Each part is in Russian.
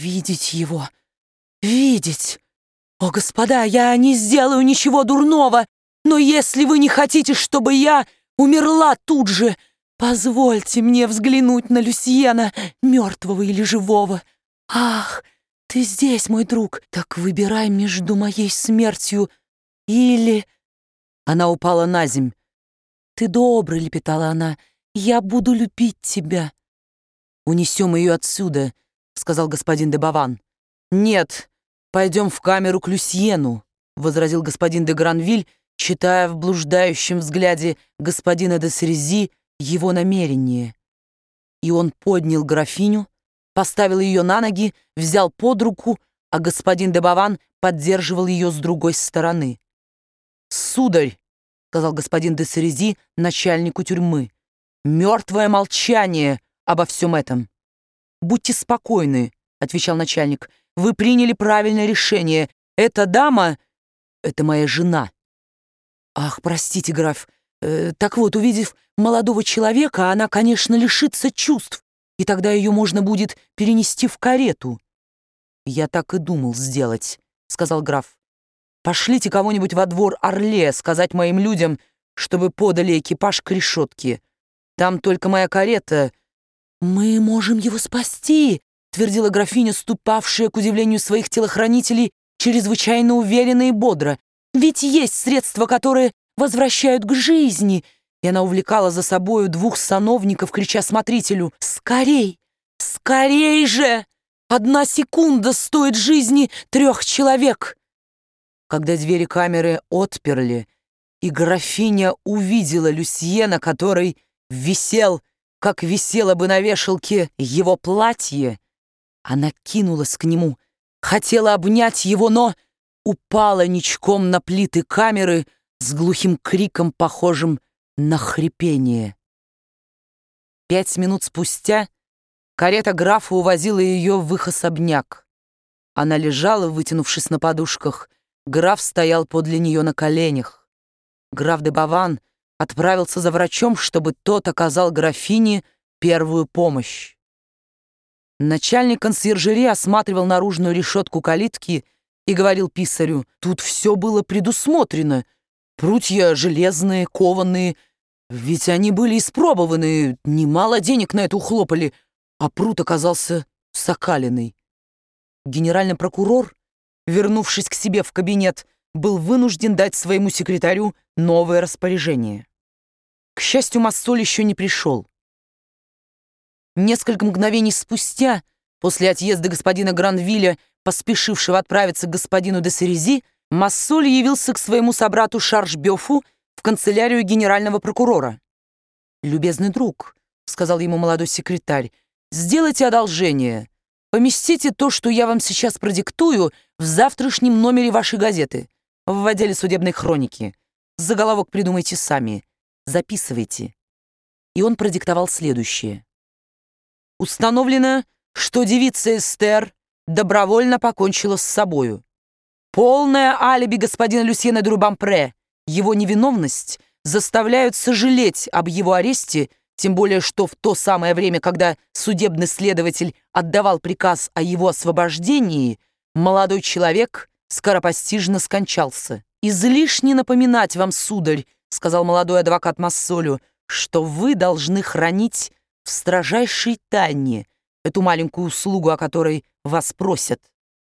видеть его, видеть. О, господа, я не сделаю ничего дурного, но если вы не хотите, чтобы я умерла тут же, позвольте мне взглянуть на Люсьена, мертвого или живого. Ах, ты здесь, мой друг, так выбирай между моей смертью или...» Она упала наземь. «Ты добрый», — лепетала она, — «я буду любить тебя». «Унесем ее отсюда», — сказал господин де Баван. «Нет, пойдем в камеру к Люсьену», — возразил господин де Гранвиль, читая в блуждающем взгляде господина де Срези его намерение. И он поднял графиню, поставил ее на ноги, взял под руку, а господин де Баван поддерживал ее с другой стороны. «Сударь», — сказал господин де Срези начальнику тюрьмы, — «мертвое молчание обо всем этом». «Будьте спокойны», — отвечал начальник, — «вы приняли правильное решение. Эта дама — это моя жена». «Ах, простите, граф. Так вот, увидев молодого человека, она, конечно, лишится чувств, и тогда ее можно будет перенести в карету». «Я так и думал сделать», — сказал граф. «Пошлите кого-нибудь во двор Орле сказать моим людям, чтобы подали экипаж к решетке. Там только моя карета». «Мы можем его спасти», — твердила графиня, ступавшая, к удивлению своих телохранителей, чрезвычайно уверенно и бодро. «Ведь есть средства, которые возвращают к жизни». И она увлекала за собою двух сановников, крича смотрителю: «Скорей! Скорей же! 1 секунда стоит жизни 3 человек!» Когда двери камеры отперли, и графиня увидела Люсьена, который висел, как висело бы на вешалке его платье, она кинулась к нему, хотела обнять его, но упала ничком на плиты камеры с глухим криком, похожим на хрипение. 5 минут спустя карета графа увозила ее в их особняк. Она лежала, вытянувшись на подушках. Граф стоял подле нее на коленях. Граф де Баван отправился за врачом, чтобы тот оказал графине первую помощь. Начальник консьержерии осматривал наружную решетку калитки и говорил писарю: «Тут все было предусмотрено. Прутья железные, кованые, ведь они были испробованы, немало денег на это ухлопали, а прут оказался сокаленный». Генеральный прокурор, вернувшись к себе в кабинет, был вынужден дать своему секретарю новое распоряжение. К счастью, Массоль еще не пришел. Несколько мгновений спустя, после отъезда господина Гранвилля, поспешившего отправиться к господину де Срези, Массоль явился к своему собрату Шаржбёфу в канцелярию генерального прокурора. «Любезный друг», — сказал ему молодой секретарь, — «сделайте одолжение. Поместите то, что я вам сейчас продиктую, в завтрашнем номере вашей газеты, в отделе судебной хроники. Заголовок придумайте сами. Записывайте». И он продиктовал следующее. «Установлено, что девица Эстер добровольно покончила с собою. Полное алиби господина Люсьена де Рубампре, его невиновность заставляют сожалеть об его аресте, тем более что в то самое время, когда судебный следователь отдавал приказ о его освобождении, молодой человек скоропостижно скончался. «Излишне напоминать вам, сударь, — сказал молодой адвокат Массолю, — что вы должны хранить в строжайшей тайне эту маленькую услугу, о которой вас просят».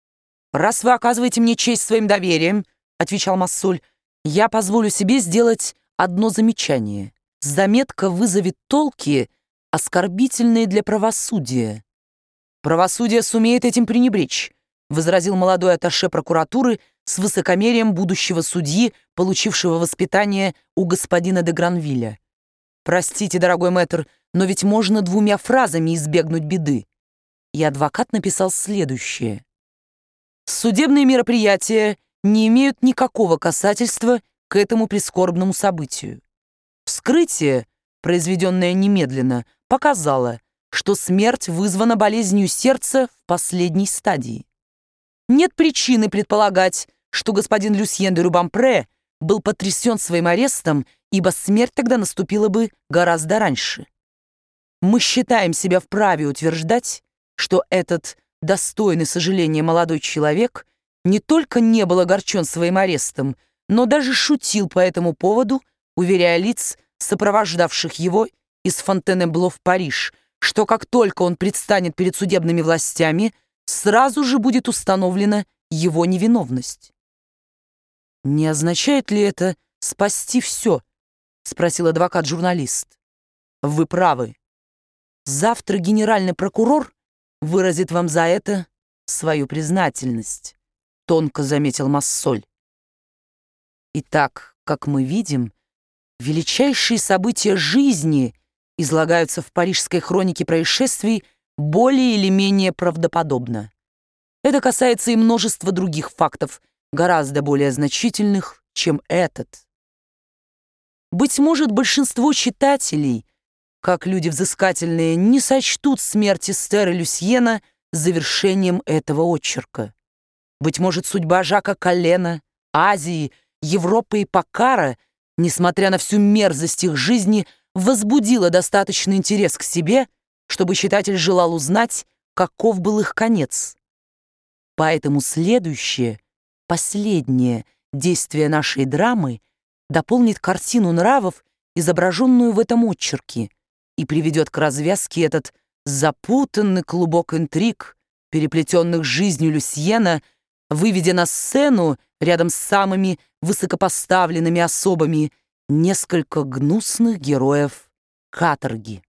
«Раз вы оказываете мне честь своим доверием, — отвечал Массоль, — я позволю себе сделать одно замечание. Заметка вызовет толки, оскорбительные для правосудия». «Правосудие сумеет этим пренебречь», — возразил молодой атташе прокуратуры с высокомерием будущего судьи, получившего воспитание у господина де Гранвилля. «Простите, дорогой мэтр, но ведь можно 2 фразами избегнуть беды». И адвокат написал следующее. «Судебные мероприятия не имеют никакого касательства к этому прискорбному событию. Вскрытие, произведенное немедленно, показало, что смерть вызвана болезнью сердца в последней стадии. Нет причины предполагать, что господин Люсьен де Рубампре был потрясен своим арестом, ибо смерть тогда наступила бы гораздо раньше. Мы считаем себя вправе утверждать, что этот достойный сожаления молодой человек не только не был огорчен своим арестом, но даже шутил по этому поводу, уверяя лиц, сопровождавших его из Фонтенебло в Париж, что как только он предстанет перед судебными властями, сразу же будет установлена его невиновность. «Не означает ли это спасти все?» — спросил адвокат-журналист. «Вы правы. Завтра генеральный прокурор выразит вам за это свою признательность», — тонко заметил Массоль. Итак, как мы видим, величайшие события жизни излагаются в парижской хронике происшествий более или менее правдоподобно. Это касается и множества других фактов, гораздо более значительных, чем этот. Быть может, большинство читателей, как люди взыскательные, не сочтут смерть Эстер и Люсьена завершением этого очерка. Быть может, судьба Жака Коллена, Азии, Европы и Паккара, несмотря на всю мерзость их жизни, возбудила достаточный интерес к себе, чтобы читатель желал узнать, каков был их конец. Поэтому следующее, последнее действие нашей драмы дополнит картину нравов, изображенную в этом очерке, и приведет к развязке этот запутанный клубок интриг, переплетенных жизнью Люсьена, выведя на сцену рядом с самыми высокопоставленными особами несколько гнусных героев каторги.